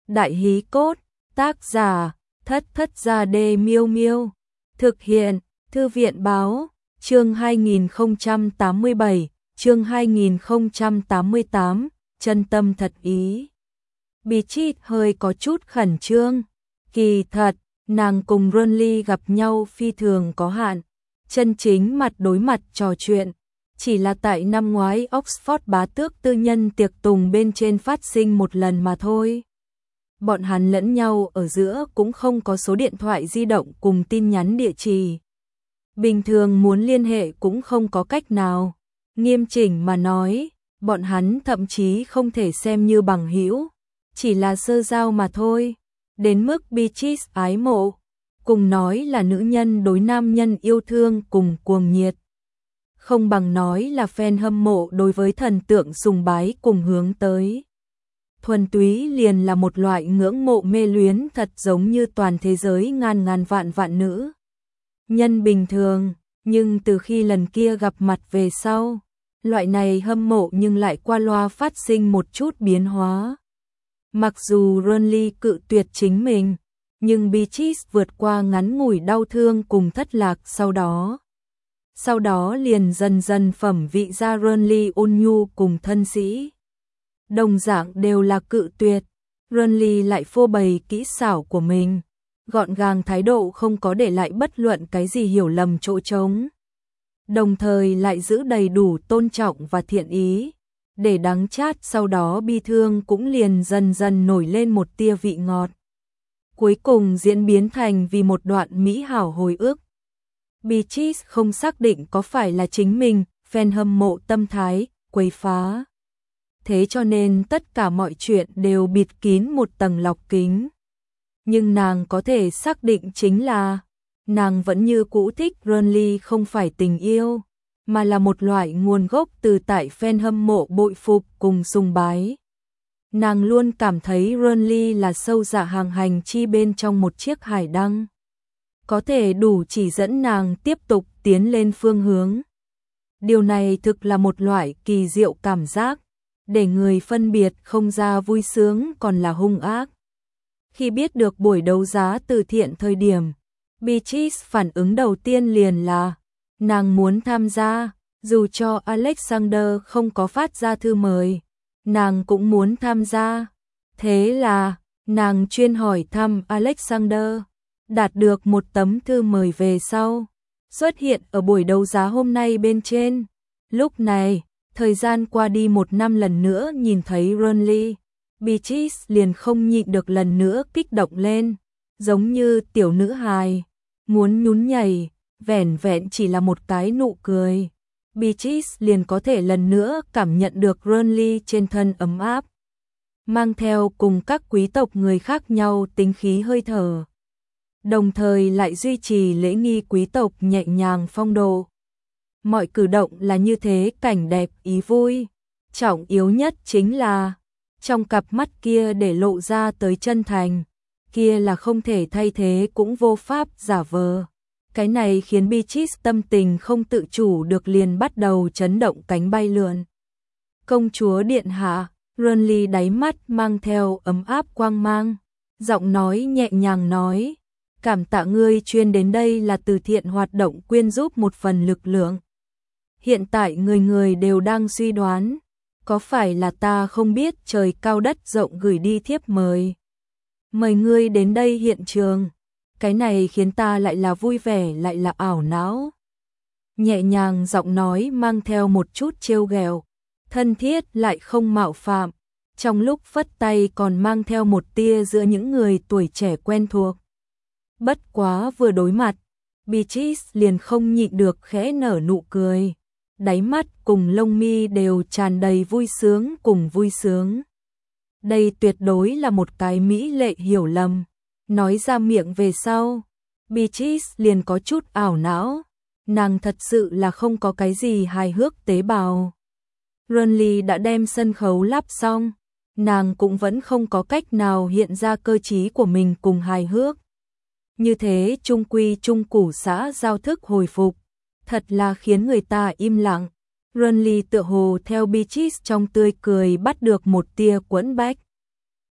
Đại hí cốt, tác giả, Thất Thất Gia Đê Miêu Miêu. Thực hiện, Thư viện báo, chương 2087, chương 2088, chân tâm thật ý. Beatrice hơi có chút khẩn trương. Kỳ thật, nàng cùng Ronly gặp nhau phi thường có hạn, chân chính mặt đối mặt trò chuyện. Chỉ là tại năm ngoái Oxford bá tước tư nhân tiệc tùng bên trên phát sinh một lần mà thôi. Bọn hắn lẫn nhau ở giữa cũng không có số điện thoại di động cùng tin nhắn địa chỉ. Bình thường muốn liên hệ cũng không có cách nào. Nghiêm chỉnh mà nói, bọn hắn thậm chí không thể xem như bằng hữu, chỉ là sơ giao mà thôi. Đến mức Beatrice ái mộ, cùng nói là nữ nhân đối nam nhân yêu thương cùng cuồng nhiệt. Không bằng nói là fan hâm mộ đối với thần tượng sùng bái cùng hướng tới. Thuần túy liền là một loại ngưỡng mộ mê luyến, thật giống như toàn thế giới ngàn ngàn vạn vạn nữ nhân bình thường. Nhưng từ khi lần kia gặp mặt về sau, loại này hâm mộ nhưng lại qua loa phát sinh một chút biến hóa. Mặc dù Ronly cự tuyệt chính mình, nhưng Beatrice vượt qua ngắn ngủi đau thương cùng thất lạc sau đó liền dần dần phẩm vị ra Ronly ôn nhu cùng thân sĩ. Đồng dạng đều là cự tuyệt, Ronly lại phô bày kỹ xảo của mình, gọn gàng thái độ không có để lại bất luận cái gì hiểu lầm chỗ trống. Đồng thời lại giữ đầy đủ tôn trọng và thiện ý, để đắng chát sau đó bi thương cũng liền dần dần nổi lên một tia vị ngọt. Cuối cùng diễn biến thành vì một đoạn mỹ hảo hồi ức. Beatrice không xác định có phải là chính mình, fan hâm mộ tâm thái, quấy phá. Thế cho nên tất cả mọi chuyện đều bịt kín một tầng lọc kính. Nhưng nàng có thể xác định chính là, nàng vẫn như cũ thích Ronly không phải tình yêu, mà là một loại nguồn gốc từ tại fan hâm mộ bội phục cùng sùng bái. Nàng luôn cảm thấy Ronly là sâu dạ hàng hành chi bên trong một chiếc hải đăng, có thể đủ chỉ dẫn nàng tiếp tục tiến lên phương hướng. Điều này thực là một loại kỳ diệu cảm giác, để người phân biệt không ra vui sướng còn là hung ác. Khi biết được buổi đấu giá từ thiện thời điểm, Beatrice phản ứng đầu tiên liền là nàng muốn tham gia, dù cho Alexander không có phát ra thư mời, nàng cũng muốn tham gia. Thế là, nàng chuyên hỏi thăm Alexander, đạt được một tấm thư mời về sau, xuất hiện ở buổi đấu giá hôm nay bên trên. Lúc này, thời gian qua đi một năm lần nữa nhìn thấy Ronly, Beatrice liền không nhịn được lần nữa kích động lên, giống như tiểu nữ hài, muốn nhún nhảy, vẻn vẹn chỉ là một cái nụ cười. Beatrice liền có thể lần nữa cảm nhận được Ronly trên thân ấm áp, mang theo cùng các quý tộc người khác nhau tính khí hơi thở. Đồng thời lại duy trì lễ nghi quý tộc nhẹ nhàng phong độ. Mọi cử động là như thế cảnh đẹp ý vui. Trọng yếu nhất chính là, trong cặp mắt kia để lộ ra tới chân thành, kia là không thể thay thế cũng vô pháp giả vờ. Cái này khiến Beatrice tâm tình không tự chủ được liền bắt đầu chấn động cánh bay lượn. Công chúa điện hạ, Ronly đáy mắt mang theo ấm áp quang mang, giọng nói nhẹ nhàng nói, cảm tạ ngươi chuyên đến đây là từ thiện hoạt động quyên giúp một phần lực lượng. Hiện tại người người đều đang suy đoán, có phải là ta không biết trời cao đất rộng gửi đi thiếp mời. Mời ngươi đến đây hiện trường, cái này khiến ta lại là vui vẻ lại là ảo não. Nhẹ nhàng giọng nói mang theo một chút trêu ghẹo, thân thiết lại không mạo phạm, trong lúc phất tay còn mang theo một tia giữa những người tuổi trẻ quen thuộc. Bất quá vừa đối mặt, Beatrice liền không nhịn được khẽ nở nụ cười, đáy mắt cùng lông mi đều tràn đầy vui sướng cùng vui sướng. Đây tuyệt đối là một cái mỹ lệ hiểu lầm. Nói ra miệng về sau, Beatrice liền có chút ảo não, nàng thật sự là không có cái gì hài hước tế bào. Ronly đã đem sân khấu lắp xong, nàng cũng vẫn không có cách nào hiện ra cơ trí của mình cùng hài hước. Như thế trung quy trung củ xã giao thức hồi phục, thật là khiến người ta im lặng. Ronly tựa hồ theo Beatrice trong tươi cười bắt được một tia quẫn bách.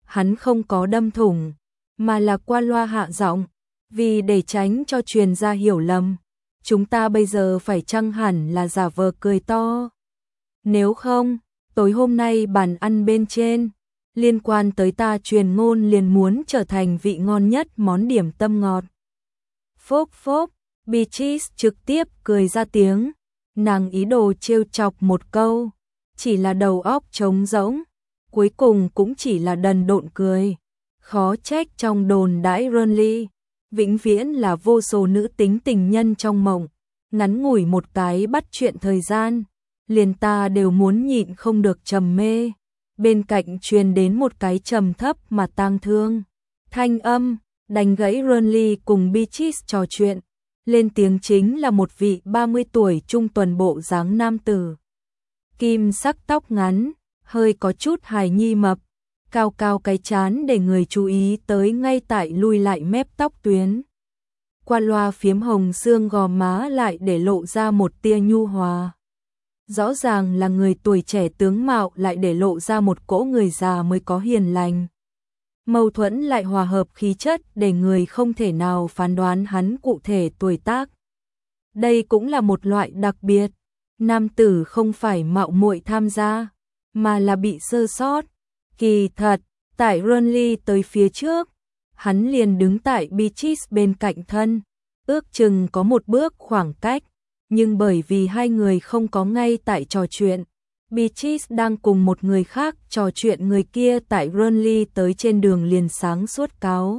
hắn không có đâm thủng, mà là qua loa hạ giọng, vì để tránh cho truyền ra hiểu lầm. Chúng ta bây giờ phải chăng hẳn là giả vờ cười to. Nếu không, tối hôm nay bàn ăn bên trên, liên quan tới ta truyền ngôn liền muốn trở thành vị ngon nhất món điểm tâm ngọt. Phốc phốc, Beatrice trực tiếp cười ra tiếng, nàng ý đồ trêu chọc một câu, chỉ là đầu óc trống rỗng, cuối cùng cũng chỉ là đần độn cười. Khó trách trong đồn đãi Renly, vĩnh viễn là vô số nữ tính tình nhân trong mộng, ngắn ngủi một cái bắt chuyện thời gian, liền ta đều muốn nhịn không được trầm mê. Bên cạnh truyền đến một cái trầm thấp mà tang thương thanh âm, đánh gãy Renly cùng Beatrice trò chuyện. Lên tiếng chính là một vị 30 tuổi trung tuần bộ dáng nam tử. Kim sắc tóc ngắn, hơi có chút hài nhi mập, cao cao cái trán để người chú ý tới ngay tại lui lại mép tóc tuyến. Qua loa phiếm hồng xương gò má lại để lộ ra một tia nhu hòa. Rõ ràng là người tuổi trẻ tướng mạo lại để lộ ra một cỗ người già mới có hiền lành. Mâu thuẫn lại hòa hợp khí chất để người không thể nào phán đoán hắn cụ thể tuổi tác. Đây cũng là một loại đặc biệt. Nam tử không phải mạo muội tham gia, mà là bị sơ sót. Kỳ thật, tại Renly tới phía trước, hắn liền đứng tại Beatrice bên cạnh thân, ước chừng có một bước khoảng cách, nhưng bởi vì hai người không có ngay tại trò chuyện, Beatrice đang cùng một người khác trò chuyện, người kia tại Renly tới trên đường liền sáng suốt cáo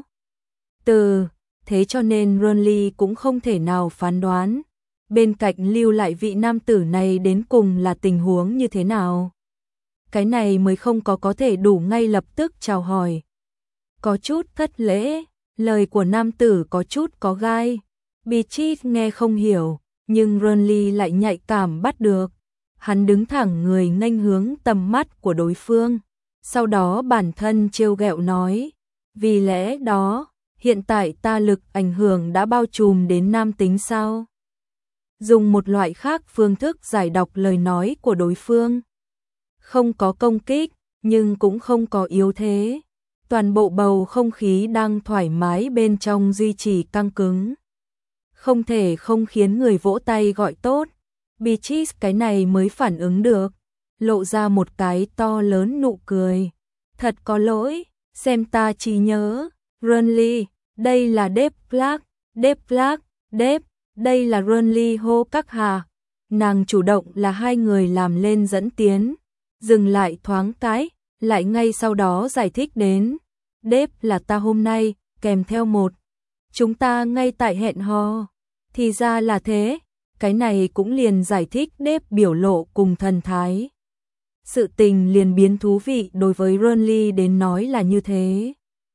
từ, thế cho nên Renly cũng không thể nào phán đoán bên cạnh lưu lại vị nam tử này đến cùng là tình huống như thế nào. Cái này mới không có thể đủ ngay lập tức chào hỏi. Có chút thất lễ, lời của nam tử có chút có gai. Beatrice nghe không hiểu, nhưng Renly lại nhạy cảm bắt được. Hắn đứng thẳng người nghênh hướng tầm mắt của đối phương. Sau đó bản thân trêu ghẹo nói, vì lẽ đó, hiện tại ta lực ảnh hưởng đã bao trùm đến nam tính sao? Dùng một loại khác phương thức giải đọc lời nói của đối phương. Không có công kích, nhưng cũng không có yếu thế. Toàn bộ bầu không khí đang thoải mái bên trong duy trì căng cứng. Không thể không khiến người vỗ tay gọi tốt. Beatrice cái này mới phản ứng được, lộ ra một cái to lớn nụ cười. Thật có lỗi, xem ta trí nhớ. Renly, đây là Dave Clark, Dave, đây là Renly hô các hà. Nàng chủ động là hai người làm lên dẫn tiến, dừng lại thoáng cái, lại ngay sau đó giải thích đến. Dave là ta hôm nay, kèm theo một. Chúng ta ngay tại hẹn hò. Thì ra là thế, cái này cũng liền giải thích Dave biểu lộ cùng thần thái. Sự tình liền biến thú vị đối với Renly đến nói là như thế.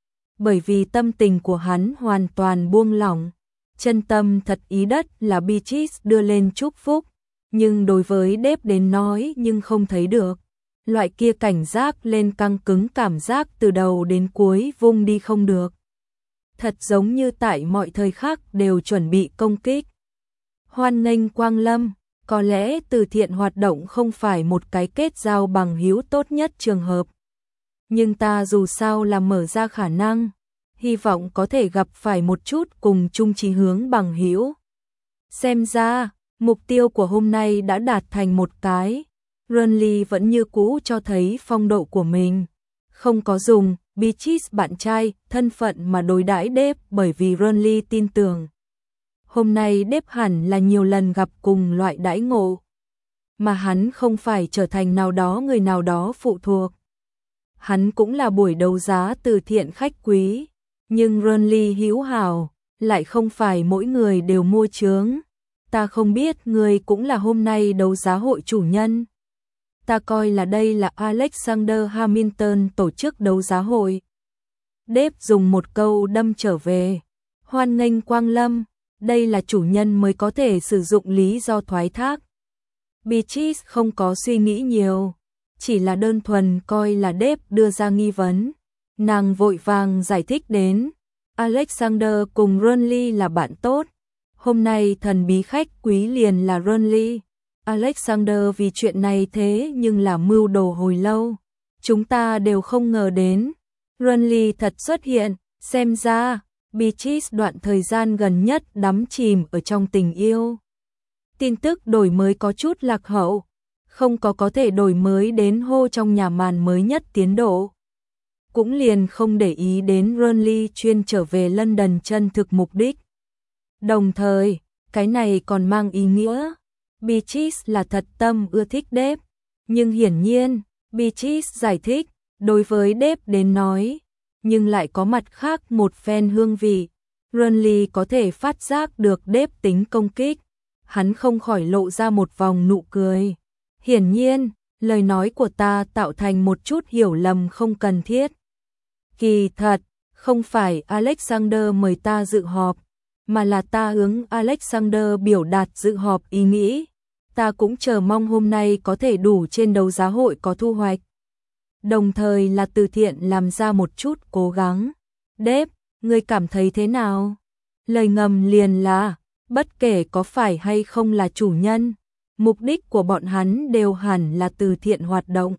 Bởi vì tâm tình của hắn hoàn toàn buông lỏng, chân tâm thật ý đất là Beatrice đưa lên chúc phúc, nhưng đối với Dave đến nói nhưng không thấy được. Loại kia cảnh giác lên căng cứng cảm giác từ đầu đến cuối vung đi không được. Thật giống như tại mọi thời khắc đều chuẩn bị công kích. Hoan nghênh quang lâm, có lẽ từ thiện hoạt động không phải một cái kết giao bằng hữu tốt nhất trường hợp. Nhưng ta dù sao là mở ra khả năng, hy vọng có thể gặp phải một chút cùng chung chí hướng bằng hữu. Xem ra, mục tiêu của hôm nay đã đạt thành một cái. Renly vẫn như cũ cho thấy phong độ của mình. Không có dùng Beatrice bạn trai thân phận mà đối đãi Dave, bởi vì Renly tin tưởng. Hôm nay Dave hẳn là nhiều lần gặp cùng loại đãi ngộ, mà hắn không phải trở thành nào đó người nào đó phụ thuộc. Hắn cũng là buổi đấu giá từ thiện khách quý, nhưng Renly hữu hảo, lại không phải mỗi người đều mua chướng. Ta không biết người cũng là hôm nay đấu giá hội chủ nhân. Ta coi là đây là Alexander Hamilton tổ chức đấu giá hội. Dave dùng một câu đâm trở về. Hoan nghênh quang lâm, đây là chủ nhân mới có thể sử dụng lý do thoái thác. Beatrice không có suy nghĩ nhiều, chỉ là đơn thuần coi là Dave đưa ra nghi vấn. Nàng vội vàng giải thích đến, Alexander cùng Renly là bạn tốt. Hôm nay thần bí khách quý liền là Renly. Alexander vì chuyện này thế nhưng là mưu đồ hồi lâu. Chúng ta đều không ngờ đến. Renly thật xuất hiện, xem ra, Beatrice đoạn thời gian gần nhất đắm chìm ở trong tình yêu. Tin tức đổi mới có chút lạc hậu, không có thể đổi mới đến hô trong nhà màn mới nhất tiến độ. Cũng liền không để ý đến Renly chuyên trở về London chân thực mục đích. Đồng thời, cái này còn mang ý nghĩa, Beatrice là thật tâm ưa thích Dave, nhưng hiển nhiên, Beatrice giải thích, đối với Dave đến nói, nhưng lại có mặt khác một phen hương vị. Renly có thể phát giác được Dave tính công kích, hắn không khỏi lộ ra một vòng nụ cười. Hiển nhiên, lời nói của ta tạo thành một chút hiểu lầm không cần thiết. Kỳ thật, không phải Alexander mời ta dự họp, mà là ta hướng Alexander biểu đạt dự họp ý nghĩ. Ta cũng chờ mong hôm nay có thể đủ trên đấu giá hội có thu hoạch. Đồng thời là từ thiện làm ra một chút cố gắng. Dave, ngươi cảm thấy thế nào? Lời ngầm liền là, bất kể có phải hay không là chủ nhân, mục đích của bọn hắn đều hẳn là từ thiện hoạt động,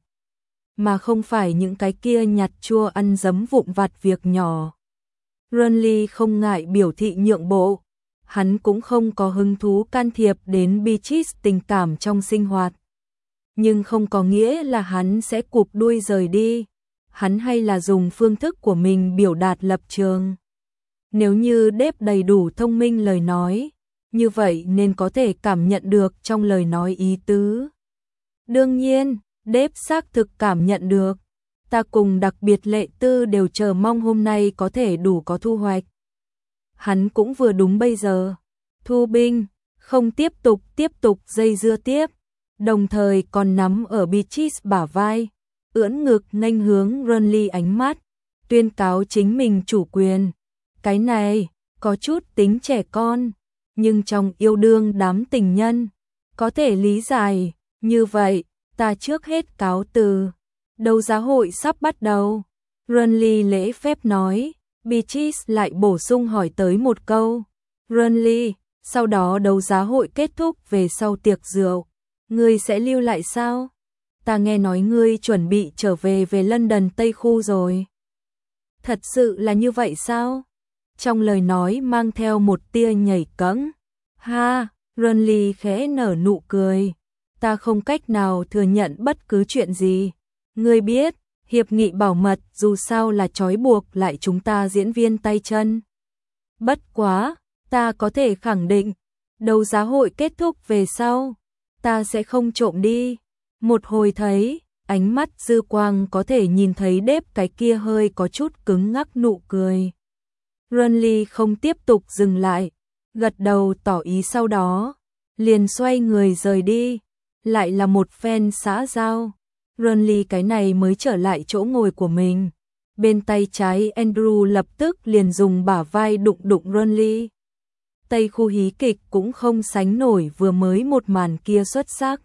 mà không phải những cái kia nhặt chua ăn dấm vụn vặt việc nhỏ. Renly không ngại biểu thị nhượng bộ, hắn cũng không có hứng thú can thiệp đến Beatrice tình cảm trong sinh hoạt. Nhưng không có nghĩa là hắn sẽ cụp đuôi rời đi, hắn hay là dùng phương thức của mình biểu đạt lập trường. Nếu như Dave đầy đủ thông minh lời nói, như vậy nên có thể cảm nhận được trong lời nói ý tứ. Đương nhiên, Dave xác thực cảm nhận được. Ta cùng đặc biệt Lệ Tư đều chờ mong hôm nay có thể đủ có thu hoạch. Hắn cũng vừa đúng bây giờ. Thu binh, không tiếp tục dây dưa tiếp. Đồng thời còn nắm ở Beatrice bả vai, ưỡn ngực nghênh hướng Renly ánh mắt, tuyên cáo chính mình chủ quyền. Cái này, có chút tính trẻ con, nhưng trong yêu đương đám tình nhân, có thể lý giải. Như vậy, ta trước hết cáo từ. Đấu giá hội sắp bắt đầu. Renly lễ phép nói, Beatrice lại bổ sung hỏi tới một câu. Renly, sau đó đấu giá hội kết thúc về sau tiệc rượu, ngươi sẽ lưu lại sao? Ta nghe nói ngươi chuẩn bị trở về London Tây Khu rồi. Thật sự là như vậy sao? Trong lời nói mang theo một tia nhảy cẫng. Ha, Renly khẽ nở nụ cười. Ta không cách nào thừa nhận bất cứ chuyện gì. Ngươi biết, hiệp nghị bảo mật dù sao là trói buộc lại chúng ta diễn viên tay chân. Bất quá, ta có thể khẳng định, đấu giá hội kết thúc về sau, ta sẽ không trộm đi. Một hồi thấy, ánh mắt dư quang có thể nhìn thấy Dave cái kia hơi có chút cứng ngắc nụ cười. Renly không tiếp tục dừng lại, gật đầu tỏ ý sau đó, liền xoay người rời đi, lại là một phen xã giao. Renly cái này mới trở lại chỗ ngồi của mình. Bên tay trái Andrew lập tức liền dùng bả vai đụng Renly. Tây Khu hí kịch cũng không sánh nổi vừa mới một màn kia xuất sắc.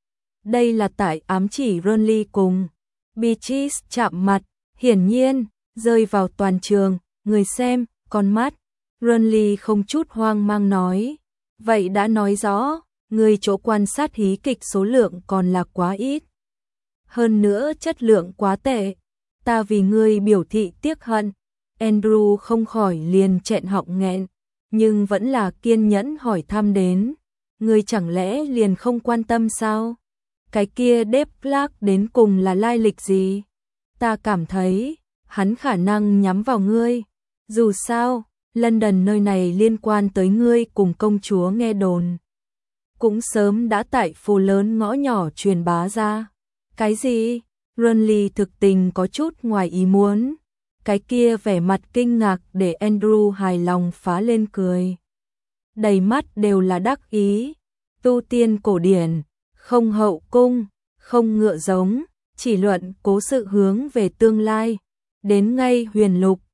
Đây là tại ám chỉ Renly cùng Beatrice chạm mặt, hiển nhiên, rơi vào toàn trường, người xem, con mắt. Renly không chút hoang mang nói, vậy đã nói rõ, người chỗ quan sát hí kịch số lượng còn là quá ít. Hơn nữa chất lượng quá tệ, ta vì ngươi biểu thị tiếc hận. Andrew không khỏi liền trẹn họng nghẹn, nhưng vẫn là kiên nhẫn hỏi thăm đến, ngươi chẳng lẽ liền không quan tâm sao? Cái kia Dave Clark đến cùng là lai lịch gì? Ta cảm thấy, hắn khả năng nhắm vào ngươi. Dù sao, London nơi này liên quan tới ngươi cùng công chúa nghe đồn. Cũng sớm đã tại phố lớn ngõ nhỏ truyền bá ra. Cái gì? Renly thực tình có chút ngoài ý muốn. Cái kia vẻ mặt kinh ngạc để Andrew hài lòng phá lên cười. Đầy mắt đều là đắc ý. Tu tiên cổ điển, không hậu cung, không ngựa giống, chỉ luận cố sự hướng về tương lai. Đến ngay huyền lục,